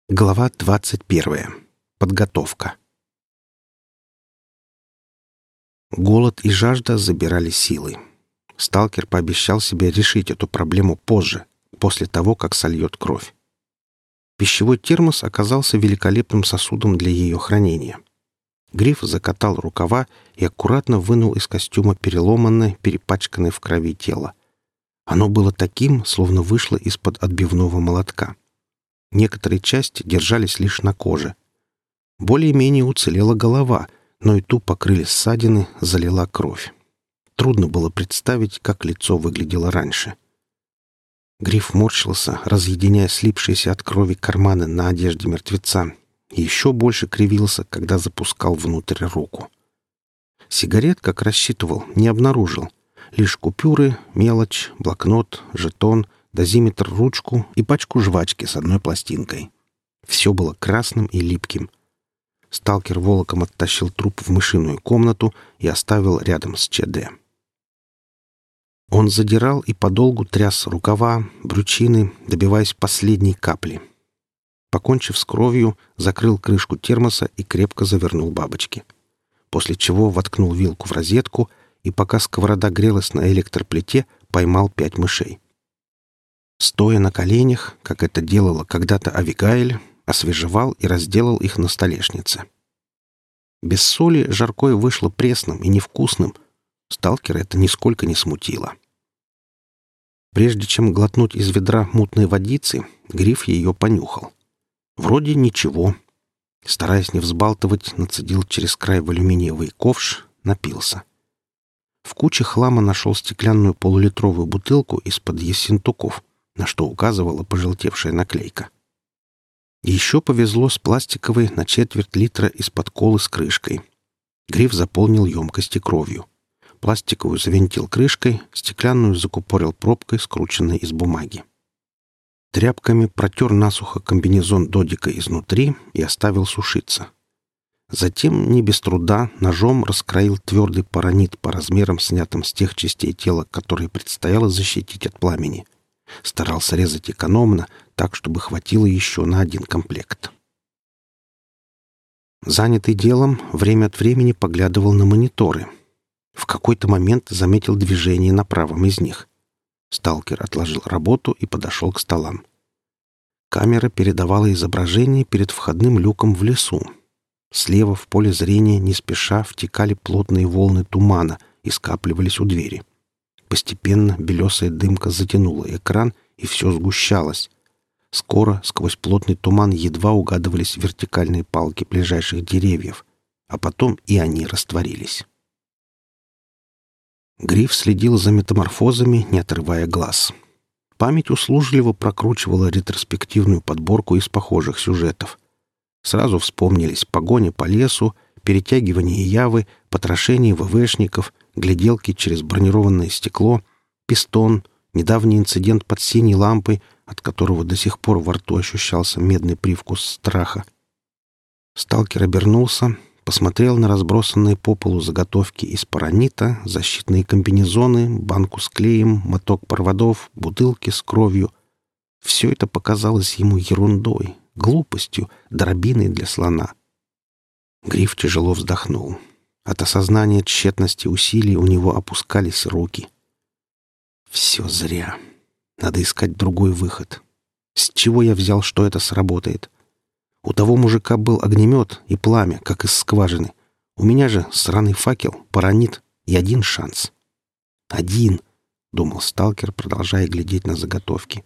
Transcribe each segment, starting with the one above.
Глава 21. Подготовка. Голод и жажда забирали силы. Сталкер пообещал себе решить эту проблему позже, после того, как сольет кровь. Пищевой термос оказался великолепным сосудом для ее хранения. Гриф закатал рукава и аккуратно вынул из костюма переломанное, перепачканное в крови тело. Оно было таким, словно вышло из-под отбивного молотка. Некоторые части держались лишь на коже. Более-менее уцелела голова, но и ту покрыли ссадины, залила кровь. Трудно было представить, как лицо выглядело раньше. Гриф морщился, разъединяя слипшиеся от крови карманы на одежде мертвеца, и еще больше кривился, когда запускал внутрь руку. Сигарет, как рассчитывал, не обнаружил. Лишь купюры, мелочь, блокнот, жетон, дозиметр, ручку и пачку жвачки с одной пластинкой. Все было красным и липким. Сталкер волоком оттащил труп в мышиную комнату и оставил рядом с ЧД. Он задирал и подолгу тряс рукава, брючины, добиваясь последней капли. Покончив с кровью, закрыл крышку термоса и крепко завернул бабочки. После чего воткнул вилку в розетку и, пока сковорода грелась на электроплите, поймал 5 мышей. Стоя на коленях, как это делала когда-то Авигаэль, освежевал и разделал их на столешнице. Без соли жаркое вышло пресным и невкусным. Сталкера это нисколько не смутило. Прежде чем глотнуть из ведра мутной водицы, Гриф ее понюхал. Вроде ничего. Стараясь не взбалтывать, нацедил через край в алюминиевый ковш, напился. В куче хлама нашел стеклянную полулитровую бутылку из-под ессентуков, на что указывала пожелтевшая наклейка. Еще повезло с пластиковой на 1/4 литра из-под колы с крышкой. Гриф заполнил емкости кровью. Пластиковую завинтил крышкой, стеклянную закупорил пробкой, скрученной из бумаги. Тряпками протер насухо комбинезон Додика изнутри и оставил сушиться. Затем, не без труда, ножом раскроил твердый паранит по размерам, снятым с тех частей тела, которые предстояло защитить от пламени. Старался резать экономно, так, чтобы хватило еще на 1 комплект. Занятый делом, время от времени поглядывал на мониторы. В какой-то момент заметил движение на правом из них. Сталкер отложил работу и подошел к столам. Камера передавала изображение перед входным люком в лесу. Слева в поле зрения не спеша втекали плотные волны тумана и скапливались у двери. Постепенно белесая дымка затянула экран, и все сгущалось. Скоро сквозь плотный туман едва угадывались вертикальные палки ближайших деревьев, а потом и они растворились. Гриф следил за метаморфозами, не отрывая глаз. Память услужливо прокручивала ретроспективную подборку из похожих сюжетов. Сразу вспомнились погоня по лесу, перетягивание явы, потрошение ВВшников, гляделки через бронированное стекло, пистон, недавний инцидент под синей лампой, от которого до сих пор во рту ощущался медный привкус страха. Сталкер обернулся, посмотрел на разбросанные по полу заготовки из паранита, защитные комбинезоны, банку с клеем, моток проводов, бутылки с кровью. Все это показалось ему ерундой, глупостью, дробиной для слона. Гриф тяжело вздохнул. От осознания тщетности усилий у него опускались руки. Все зря. Надо искать другой выход. С чего я взял, что это сработает? У того мужика был огнемет и пламя, как из скважины. У меня же сраный факел, паранит и 1 шанс. 1, думал сталкер, продолжая глядеть на заготовки.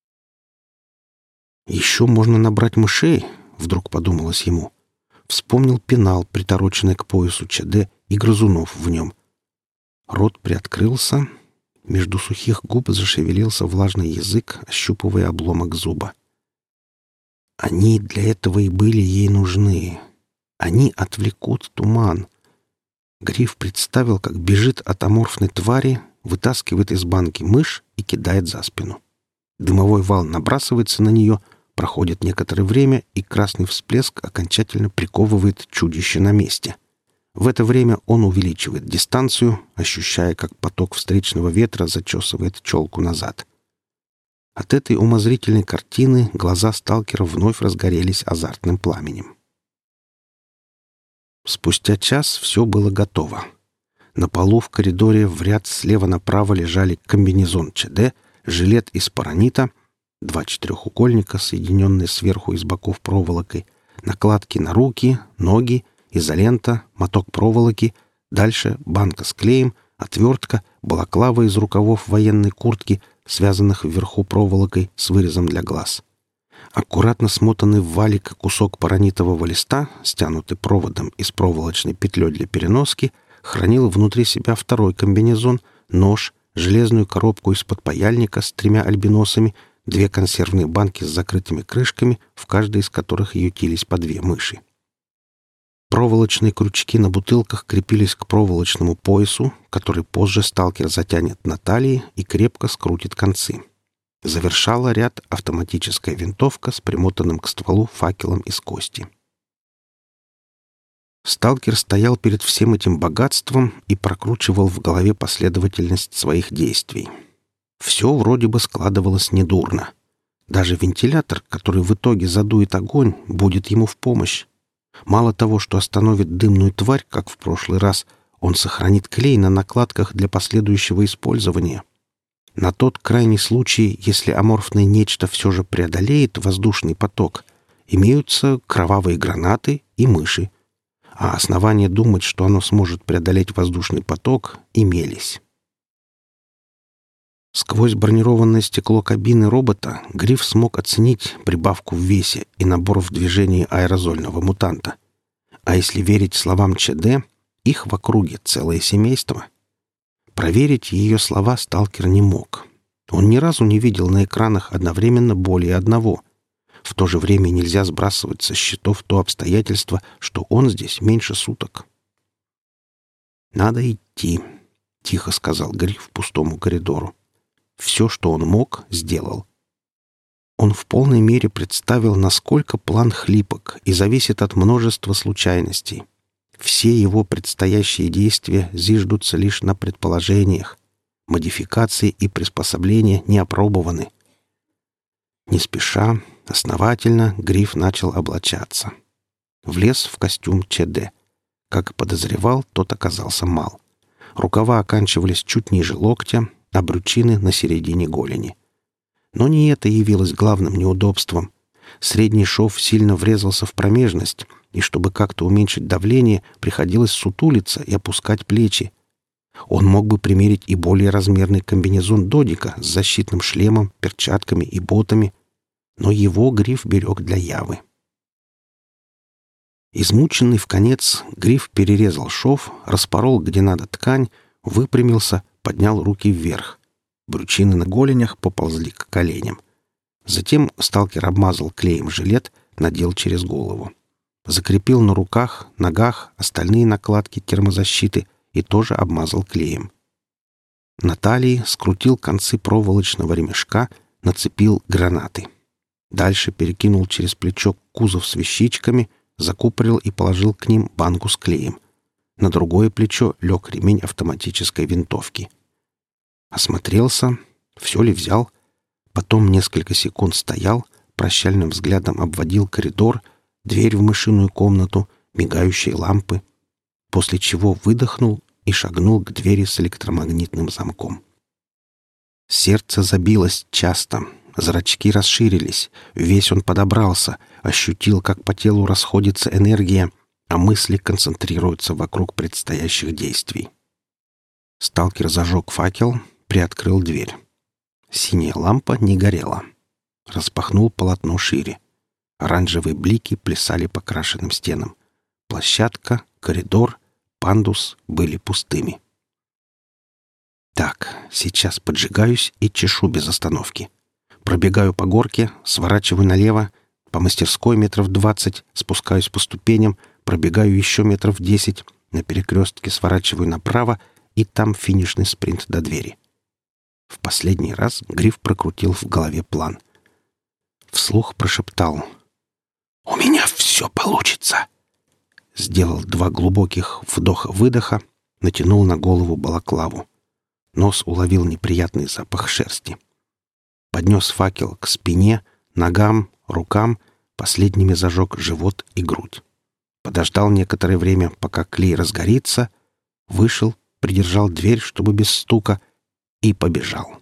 Еще можно набрать мышей, вдруг подумалось ему. Вспомнил пенал, притороченный к поясу ЧД, и грызунов в нем. Рот приоткрылся, между сухих губ зашевелился влажный язык, ощупывая обломок зуба. Они для этого и были ей нужны. Они отвлекут туман. Гриф представил, как бежит от аморфной твари, вытаскивает из банки мышь и кидает за спину. Дымовой вал набрасывается на нее, проходит некоторое время, и красный всплеск окончательно приковывает чудище на месте. В это время он увеличивает дистанцию, ощущая, как поток встречного ветра зачесывает челку назад. От этой умозрительной картины глаза сталкера вновь разгорелись азартным пламенем. Спустя час все было готово. На полу в коридоре в ряд слева направо лежали комбинезон ЧД, жилет из паранита, 2 четырехугольника, соединенные сверху и с боков проволокой, накладки на руки, ноги, изолента, моток проволоки, дальше банка с клеем, отвертка, балаклава из рукавов военной куртки, связанных вверху проволокой с вырезом для глаз. Аккуратно смотанный в валик кусок паранитового листа, стянутый проводом и с проволочной петлей для переноски, хранил внутри себя второй комбинезон, нож, железную коробку из-под паяльника с 3 альбиносами, 2 консервные банки с закрытыми крышками, в каждой из которых ютились по 2 мыши. Проволочные крючки на бутылках крепились к проволочному поясу, который позже сталкер затянет на талии и крепко скрутит концы. Завершала ряд автоматическая винтовка с примотанным к стволу факелом из кости. Сталкер стоял перед всем этим богатством и прокручивал в голове последовательность своих действий. Все вроде бы складывалось недурно. Даже вентилятор, который в итоге задует огонь, будет ему в помощь. Мало того, что остановит дымную тварь, как в прошлый раз, он сохранит клей на накладках для последующего использования. На тот крайний случай, если аморфное нечто все же преодолеет воздушный поток, имеются кровавые гранаты и мыши, а основания думать, что оно сможет преодолеть воздушный поток, имелись. Сквозь бронированное стекло кабины робота Гриф смог оценить прибавку в весе и набор в движении аэрозольного мутанта. А если верить словам ЧД, их в округе целое семейство. Проверить ее слова сталкер не мог. Он ни разу не видел на экранах одновременно более одного. В то же время нельзя сбрасывать со счетов то обстоятельство, что он здесь меньше суток. «Надо идти», — тихо сказал Гриф пустому коридору. Все, что он мог, сделал. Он в полной мере представил, насколько план хлипок и зависит от множества случайностей. Все его предстоящие действия зиждутся лишь на предположениях. Модификации и приспособления не опробованы. Не спеша, основательно Гриф начал облачаться. Влез в костюм ЧД. Как и подозревал, тот оказался мал. Рукава оканчивались чуть ниже локтя, а брючины на середине голени. Но не это явилось главным неудобством. Средний шов сильно врезался в промежность, и чтобы как-то уменьшить давление, приходилось сутулиться и опускать плечи. Он мог бы примерить и более размерный комбинезон Додика с защитным шлемом, перчатками и ботами, но его Гриф берег для явы. Измученный вконец, Гриф перерезал шов, распорол где надо ткань, выпрямился, поднял руки вверх. Брючины на голенях поползли к коленям. Затем сталкер обмазал клеем жилет, надел через голову. Закрепил на руках, ногах остальные накладки термозащиты и тоже обмазал клеем. На талии скрутил концы проволочного ремешка, нацепил гранаты. Дальше перекинул через плечо кузов с вещичками, закупорил и положил к ним банку с клеем. На другое плечо лег ремень автоматической винтовки. Осмотрелся, все ли взял. Потом несколько секунд стоял, прощальным взглядом обводил коридор, дверь в мышиную комнату, мигающие лампы, после чего выдохнул и шагнул к двери с электромагнитным замком. Сердце забилось часто, зрачки расширились, весь он подобрался, ощутил, как по телу расходится энергия, а мысли концентрируются вокруг предстоящих действий. Сталкер зажег факел, приоткрыл дверь. Синяя лампа не горела. Распахнул полотно шире. Оранжевые блики плясали по крашенным стенам. Площадка, коридор, пандус были пустыми. Так, сейчас поджигаюсь и чешу без остановки. Пробегаю по горке, сворачиваю налево, по мастерской 20 метров, спускаюсь по ступеням, пробегаю еще 10 метров, на перекрестке сворачиваю направо, и там финишный спринт до двери. В последний раз Гриф прокрутил в голове план. Вслух прошептал: «У меня все получится!» Сделал 2 глубоких вдоха-выдоха, натянул на голову балаклаву. Нос уловил неприятный запах шерсти. Поднес факел к спине, ногам, рукам, последними зажег живот и грудь. Подождал некоторое время, пока клей разгорится, вышел, придержал дверь, чтобы без стука, и побежал.